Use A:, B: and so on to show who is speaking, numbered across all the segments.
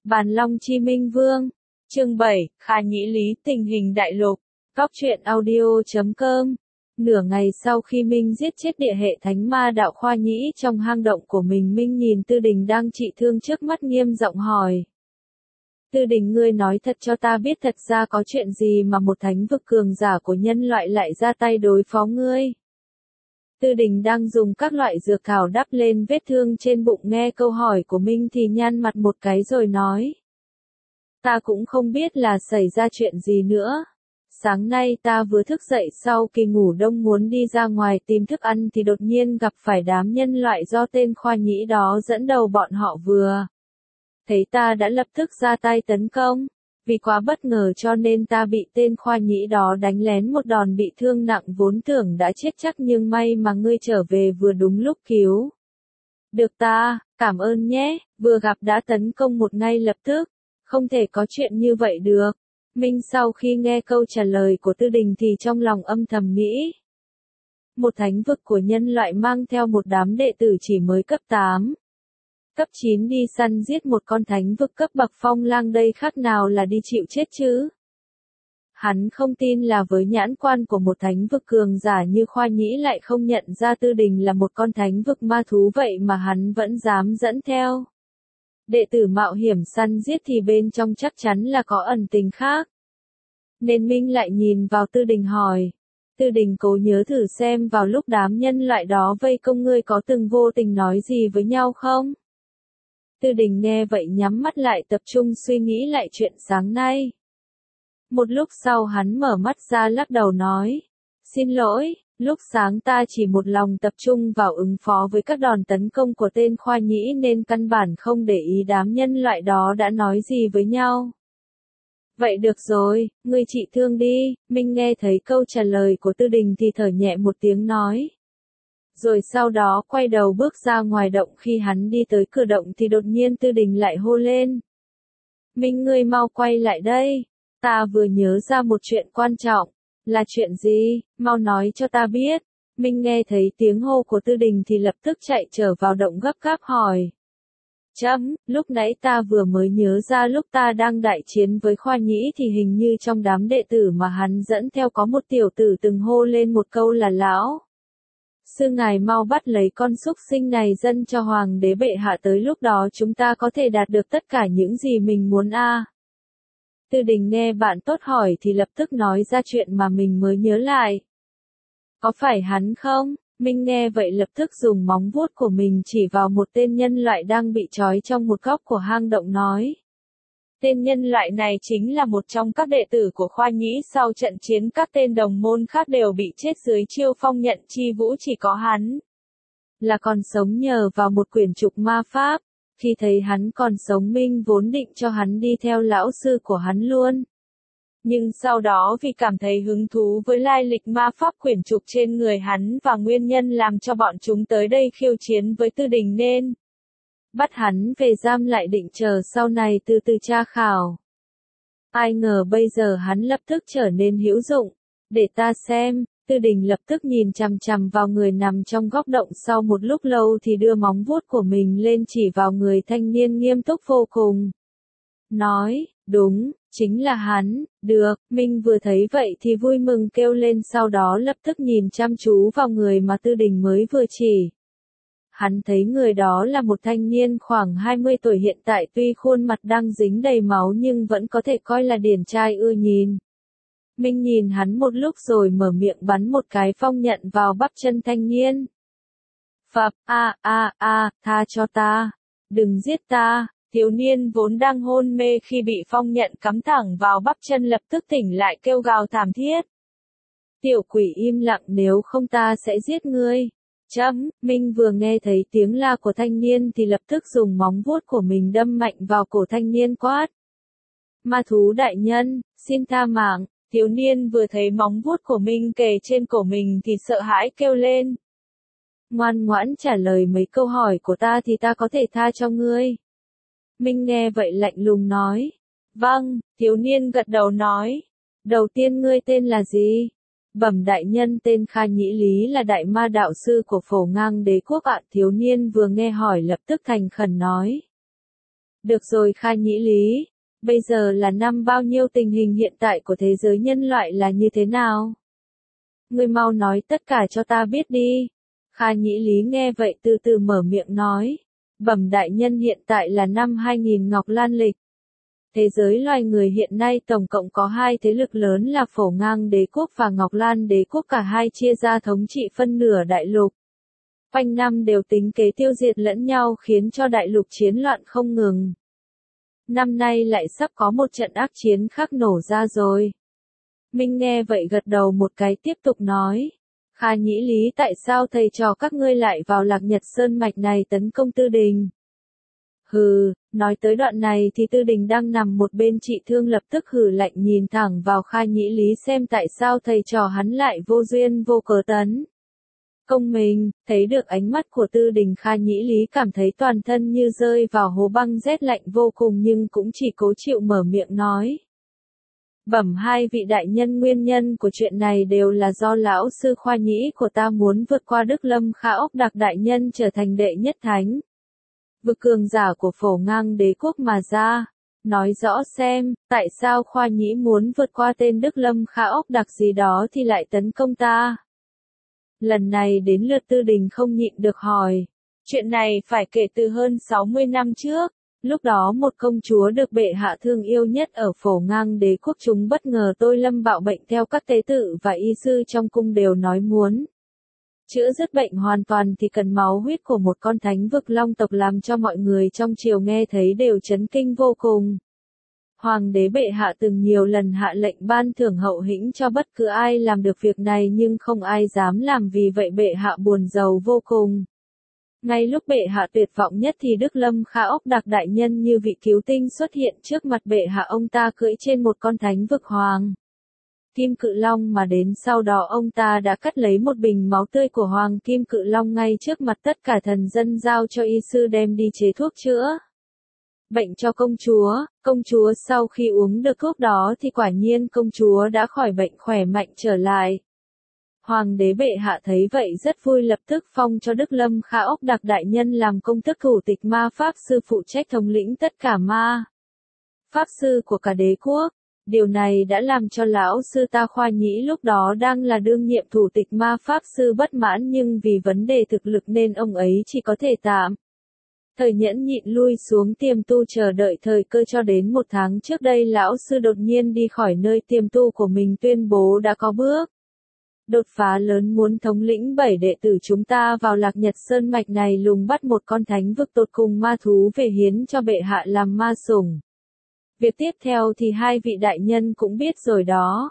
A: Bàn Long Chi Minh Vương. Chương 7, Kha Nhĩ Lý tình hình đại lục. Góc truyện audio.com. Nửa ngày sau khi Minh giết chết địa hệ thánh ma đạo Khoa Nhĩ trong hang động của mình, Minh nhìn Tư Đình đang trị thương trước mắt, nghiêm giọng hỏi. Tư Đình, ngươi nói thật cho ta biết, thật ra có chuyện gì mà một thánh vực cường giả của nhân loại lại ra tay đối phó ngươi? Tư Đình đang dùng các loại dược thảo đắp lên vết thương trên bụng, nghe câu hỏi của Minh thì nhăn mặt một cái rồi nói. Ta cũng không biết là xảy ra chuyện gì nữa. Sáng nay ta vừa thức dậy sau kỳ ngủ đông muốn đi ra ngoài tìm thức ăn thì đột nhiên gặp phải đám nhân loại do tên Khoa Nhĩ đó dẫn đầu, bọn họ vừa thấy ta đã lập tức ra tay tấn công. Vì quá bất ngờ cho nên ta bị tên Khoa Nhĩ đó đánh lén một đòn bị thương nặng, vốn tưởng đã chết chắc, nhưng may mà ngươi trở về vừa đúng lúc cứu được ta, cảm ơn nhé. Vừa gặp đã tấn công một ngay lập tức, không thể có chuyện như vậy được. Minh sau khi nghe câu trả lời của Tư Đình thì trong lòng âm thầm nghĩ. Một thánh vực của nhân loại mang theo một đám đệ tử chỉ mới cấp 8, cấp 9 đi săn giết một con thánh vực cấp bậc phong lang, đây khác nào là đi chịu chết chứ. Hắn không tin là với nhãn quan của một thánh vực cường giả như Khoa Nhĩ lại không nhận ra Tư Đình là một con thánh vực ma thú, vậy mà hắn vẫn dám dẫn theo đệ tử mạo hiểm săn giết thì bên trong chắc chắn là có ẩn tình khác. Nên Minh lại nhìn vào Tư Đình hỏi. Tư Đình, cố nhớ thử xem vào lúc đám nhân loại đó vây công ngươi có từng vô tình nói gì với nhau không? Tư Đình nghe vậy nhắm mắt lại, tập trung suy nghĩ lại chuyện sáng nay. Một lúc sau hắn mở mắt ra lắc đầu nói. Xin lỗi, lúc sáng ta chỉ một lòng tập trung vào ứng phó với các đòn tấn công của tên Khoa Nhĩ nên căn bản không để ý đám nhân loại đó đã nói gì với nhau. Vậy được rồi, ngươi trị thương đi. Minh nghe thấy câu trả lời của Tư Đình thì thở nhẹ một tiếng nói. Rồi sau đó quay đầu bước ra ngoài động, khi hắn đi tới cửa động thì đột nhiên Tư Đình lại hô lên. Minh, ngươi mau quay lại đây. Ta vừa nhớ ra một chuyện quan trọng. Là chuyện gì? Mau nói cho ta biết. Minh nghe thấy tiếng hô của Tư Đình thì lập tức chạy trở vào động gấp gáp hỏi. Lúc nãy ta vừa mới nhớ ra, lúc ta đang đại chiến với Khoa Nhĩ thì hình như trong đám đệ tử mà hắn dẫn theo có một tiểu tử từng hô lên một câu là lão sư ngài mau bắt lấy con súc sinh này dâng cho hoàng đế bệ hạ, tới lúc đó chúng ta có thể đạt được tất cả những gì mình muốn a. Tư Đình nghe bạn tốt hỏi thì lập tức nói ra chuyện mà mình mới nhớ lại. Có phải hắn không? Minh nghe vậy lập tức dùng móng vuốt của mình chỉ vào một tên nhân loại đang bị trói trong một góc của hang động nói. Tên nhân loại này chính là một trong các đệ tử của Khoa Nhĩ, sau trận chiến các tên đồng môn khác đều bị chết dưới chiêu phong nhận chi vũ, chỉ có hắn là còn sống nhờ vào một quyển trục ma pháp. Khi thấy hắn còn sống, Minh vốn định cho hắn đi theo lão sư của hắn luôn. Nhưng sau đó vì cảm thấy hứng thú với lai lịch ma pháp quyển trục trên người hắn và nguyên nhân làm cho bọn chúng tới đây khiêu chiến với Tư Đình nên bắt hắn về giam lại, định chờ sau này từ từ tra khảo. Ai ngờ bây giờ hắn lập tức trở nên hữu dụng. Để ta xem. Tư Đình lập tức nhìn chằm chằm vào người nằm trong góc động, sau một lúc lâu thì đưa móng vuốt của mình lên chỉ vào người thanh niên nghiêm túc vô cùng. Nói, đúng, chính là hắn. Được. Minh vừa thấy vậy thì vui mừng kêu lên, sau đó lập tức nhìn chăm chú vào người mà Tư Đình mới vừa chỉ. Hắn thấy người đó là một thanh niên khoảng 20 tuổi hiện tại, tuy khuôn mặt đang dính đầy máu nhưng vẫn có thể coi là điển trai ưa nhìn. Minh nhìn hắn một lúc rồi mở miệng bắn một cái phong nhận vào bắp chân thanh niên. Phập, tha cho ta. Đừng giết ta. Thiếu niên vốn đang hôn mê khi bị phong nhận cắm thẳng vào bắp chân lập tức tỉnh lại, kêu gào thảm thiết. Tiểu quỷ, im lặng, nếu không ta sẽ giết ngươi. Minh vừa nghe thấy tiếng la của thanh niên thì lập tức dùng móng vuốt của mình đâm mạnh vào cổ thanh niên, quát. Ma thú đại nhân, xin tha mạng. Thiếu niên vừa thấy móng vuốt của Minh kề trên cổ mình thì sợ hãi kêu lên. Ngoan ngoãn trả lời mấy câu hỏi của ta thì ta có thể tha cho ngươi. Minh nghe vậy lạnh lùng nói. Vâng. Thiếu niên gật đầu nói. Đầu tiên, ngươi tên là gì? Bẩm đại nhân, tên Kha Nhĩ Lý, là đại ma đạo sư của Phổ Ngang đế quốc ạ. Thiếu niên vừa nghe hỏi lập tức thành khẩn nói. Được rồi Kha Nhĩ Lý, bây giờ là năm bao nhiêu, tình hình hiện tại của thế giới nhân loại là như thế nào? Ngươi mau nói tất cả cho ta biết đi. Kha Nhĩ Lý nghe vậy từ từ mở miệng nói. Bẩm đại nhân, hiện tại là năm 2000 Ngọc Lan lịch. Thế giới loài người hiện nay tổng cộng có hai thế lực lớn là Phổ Ngang Đế quốc và Ngọc Lan Đế quốc, cả hai chia ra thống trị phân nửa đại lục. Quanh năm đều tính kế tiêu diệt lẫn nhau khiến cho đại lục chiến loạn không ngừng. Năm nay lại sắp có một trận ác chiến khác nổ ra rồi. Minh nghe vậy gật đầu một cái tiếp tục nói. Kha Nhĩ Lý, tại sao thầy trò các ngươi lại vào Lạc Nhật Sơn mạch này tấn công Tư Đình? Hừ, nói tới đoạn này thì Tư Đình đang nằm một bên trị thương lập tức hừ lạnh nhìn thẳng vào Kha Nhĩ Lý xem tại sao thầy trò hắn lại vô duyên vô cớ tấn công mình. Thấy được ánh mắt của Tư Đình, Kha Nhĩ Lý cảm thấy toàn thân như rơi vào hố băng rét lạnh vô cùng, nhưng cũng chỉ cố chịu mở miệng nói. Bẩm hai vị đại nhân, nguyên nhân của chuyện này đều là do lão sư Khoa Nhĩ của ta muốn vượt qua Đức Lâm Kha Ốc Đặc đại nhân trở thành đệ nhất thánh vực cường giả của Phổ Ngang Đế quốc mà ra. Nói rõ xem, tại sao Khoa Nhĩ muốn vượt qua tên Đức Lâm Kha Ốc Đặc gì đó thì lại tấn công ta? Lần này đến lượt Tư Đình không nhịn được hỏi. Chuyện này phải kể từ hơn 60 năm trước. Lúc đó một công chúa được bệ hạ thương yêu nhất ở Phổ Ngang Đế quốc chúng bất ngờ tôi lâm bạo bệnh, theo các tế tự và y sư trong cung đều nói muốn chữa dứt bệnh hoàn toàn thì cần máu huyết của một con thánh vực long tộc, làm cho mọi người trong triều nghe thấy đều chấn kinh vô cùng. Hoàng đế bệ hạ từng nhiều lần hạ lệnh ban thưởng hậu hĩnh cho bất cứ ai làm được việc này, nhưng không ai dám làm, vì vậy bệ hạ buồn rầu vô cùng. Ngay lúc bệ hạ tuyệt vọng nhất thì Đức Lâm Kha Ốc Đặc đại nhân như vị cứu tinh xuất hiện trước mặt bệ hạ. Ông ta cưỡi trên một con thánh vực hoàng Kim Cự Long mà đến, sau đó ông ta đã cắt lấy một bình máu tươi của Hoàng Kim Cự Long ngay trước mặt tất cả thần dân, giao cho y sư đem đi chế thuốc chữa bệnh cho công chúa. Công chúa sau khi uống được thuốc đó thì quả nhiên công chúa đã khỏi bệnh, khỏe mạnh trở lại. Hoàng đế bệ hạ thấy vậy rất vui, lập tức phong cho Đức Lâm Kha Ốc Đặc đại nhân làm công tước thủ tịch ma pháp sư, phụ trách thống lĩnh tất cả ma pháp sư của cả đế quốc. Điều này đã làm cho lão sư ta Khoa Nhĩ lúc đó đang là đương nhiệm thủ tịch ma pháp sư bất mãn, nhưng vì vấn đề thực lực nên ông ấy chỉ có thể tạm thời nhẫn nhịn lui xuống tiềm tu chờ đợi thời cơ, cho đến một tháng trước đây lão sư đột nhiên đi khỏi nơi tiềm tu của mình, tuyên bố đã có bước đột phá lớn, muốn thống lĩnh 7 đệ tử chúng ta vào Lạc Nhật Sơn mạch này lùng bắt một con thánh vực tột cùng ma thú về hiến cho bệ hạ làm ma sủng. Việc tiếp theo thì hai vị đại nhân cũng biết rồi đó.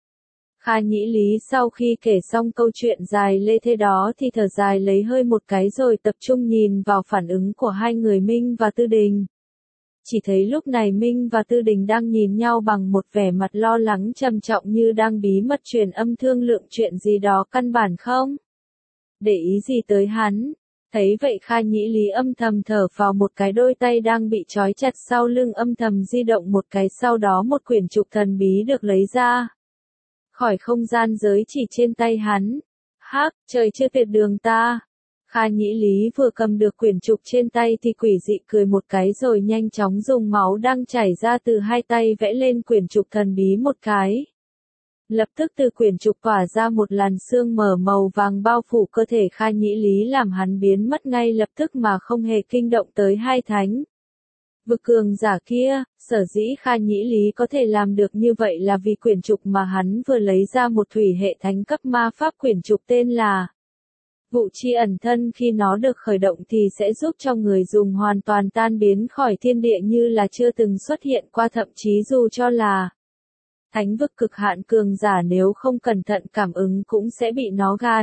A: Kha Nhĩ Lý sau khi kể xong câu chuyện dài lê thê đó thì thở dài lấy hơi một cái, rồi tập trung nhìn vào phản ứng của hai người Minh và Tư Đình. Chỉ thấy lúc này Minh và Tư Đình đang nhìn nhau bằng một vẻ mặt lo lắng trầm trọng, như đang bí mật truyền âm thương lượng chuyện gì đó căn bản không để ý gì tới hắn. Thấy vậy Kha Nhĩ Lý âm thầm thở vào một cái, đôi tay đang bị trói chặt sau lưng âm thầm di động một cái, sau đó một quyển trục thần bí được lấy ra khỏi không gian giới chỉ trên tay hắn. Hắc, trời chưa tuyệt đường ta. Kha Nhĩ Lý vừa cầm được quyển trục trên tay thì quỷ dị cười một cái, rồi nhanh chóng dùng máu đang chảy ra từ hai tay vẽ lên quyển trục thần bí một cái. Lập tức từ quyển trục tỏa ra một làn sương mờ màu vàng bao phủ cơ thể Kha Nhĩ Lý, làm hắn biến mất ngay lập tức mà không hề kinh động tới hai thánh vực cường giả kia. Sở dĩ Kha Nhĩ Lý có thể làm được như vậy là vì quyển trục mà hắn vừa lấy ra một thủy hệ thánh cấp ma pháp, quyển trục tên là Vụ Chi ẩn thân. Khi nó được khởi động thì sẽ giúp cho người dùng hoàn toàn tan biến khỏi thiên địa như là chưa từng xuất hiện qua, thậm chí dù cho là thánh vực cực hạn cường giả nếu không cẩn thận cảm ứng cũng sẽ bị nó gạt.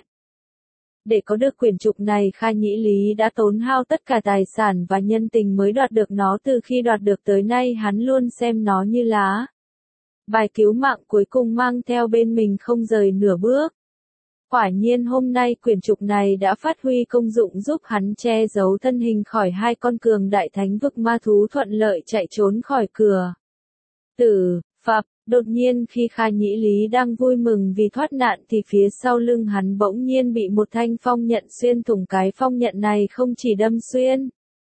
A: Để có được quyển trục này, Kha Nhĩ Lý đã tốn hao tất cả tài sản và nhân tình mới đoạt được nó. Từ khi đoạt được tới nay hắn luôn xem nó như lá bài cứu mạng cuối cùng mang theo bên mình không rời nửa bước. Quả nhiên hôm nay quyển trục này đã phát huy công dụng, giúp hắn che giấu thân hình khỏi hai con cường đại thánh vực ma thú, thuận lợi chạy trốn khỏi cửa tử phập. Đột nhiên khi Kha Nhĩ Lý đang vui mừng vì thoát nạn thì phía sau lưng hắn bỗng nhiên bị một thanh phong nhận xuyên thủng. Cái phong nhận này không chỉ đâm xuyên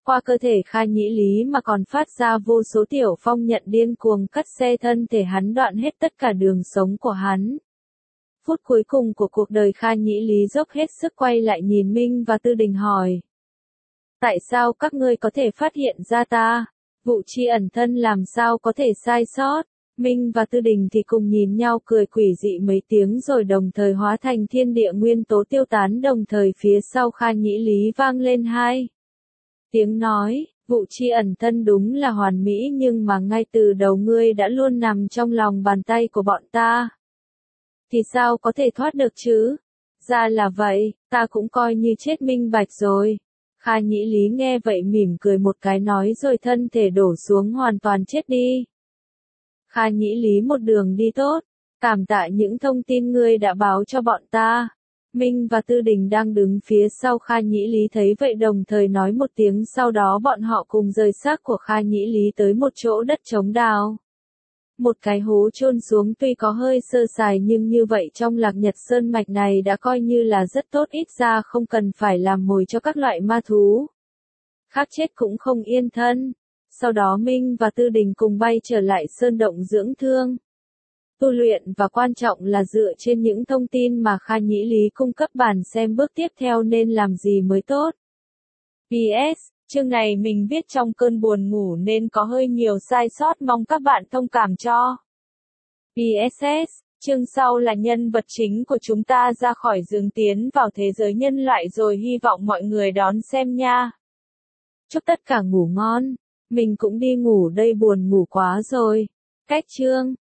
A: Qua cơ thể Kha Nhĩ Lý mà còn phát ra vô số tiểu phong nhận điên cuồng cắt xe thân thể hắn, đoạn hết tất cả đường sống của hắn. Phút cuối cùng của cuộc đời, Kha Nhĩ Lý dốc hết sức quay lại nhìn Minh và Tư Đình hỏi. Tại sao các ngươi có thể phát hiện ra ta? Vụ chi ẩn thân làm sao có thể sai sót? Minh và Tư Đình thì cùng nhìn nhau cười quỷ dị mấy tiếng rồi đồng thời hóa thành thiên địa nguyên tố tiêu tán, đồng thời phía sau Kha Nhĩ Lý vang lên hai tiếng nói. Vụ chi ẩn thân đúng là hoàn mỹ, nhưng mà ngay từ đầu ngươi đã luôn nằm trong lòng bàn tay của bọn ta. Thì sao có thể thoát được chứ? Ra là vậy, ta cũng coi như chết minh bạch rồi. Kha Nhĩ Lý nghe vậy mỉm cười một cái nói rồi thân thể đổ xuống hoàn toàn chết đi. Kha Nhĩ Lý một đường đi tốt, cảm tạ những thông tin ngươi đã báo cho bọn ta. Minh và Tư Đình đang đứng phía sau Kha Nhĩ Lý thấy vậy đồng thời nói một tiếng, sau đó bọn họ cùng rời xác của Kha Nhĩ Lý tới một chỗ đất trống đào. Một cái hố chôn xuống tuy có hơi sơ sài nhưng như vậy trong Lạc Nhật Sơn mạch này đã coi như là rất tốt, ít ra không cần phải làm mồi cho các loại ma thú. Khác chết cũng không yên thân. Sau đó Minh và Tư Đình cùng bay trở lại sơn động dưỡng thương, tu luyện và quan trọng là dựa trên những thông tin mà Kha Nhĩ Lý cung cấp bàn xem bước tiếp theo nên làm gì mới tốt. PS, chương này mình viết trong cơn buồn ngủ nên có hơi nhiều sai sót, mong các bạn thông cảm cho. PSS, chương sau là nhân vật chính của chúng ta ra khỏi giường tiến vào thế giới nhân loại rồi, hy vọng mọi người đón xem nha. Chúc tất cả ngủ ngon. Mình cũng đi ngủ đây, buồn ngủ quá rồi. Cách chương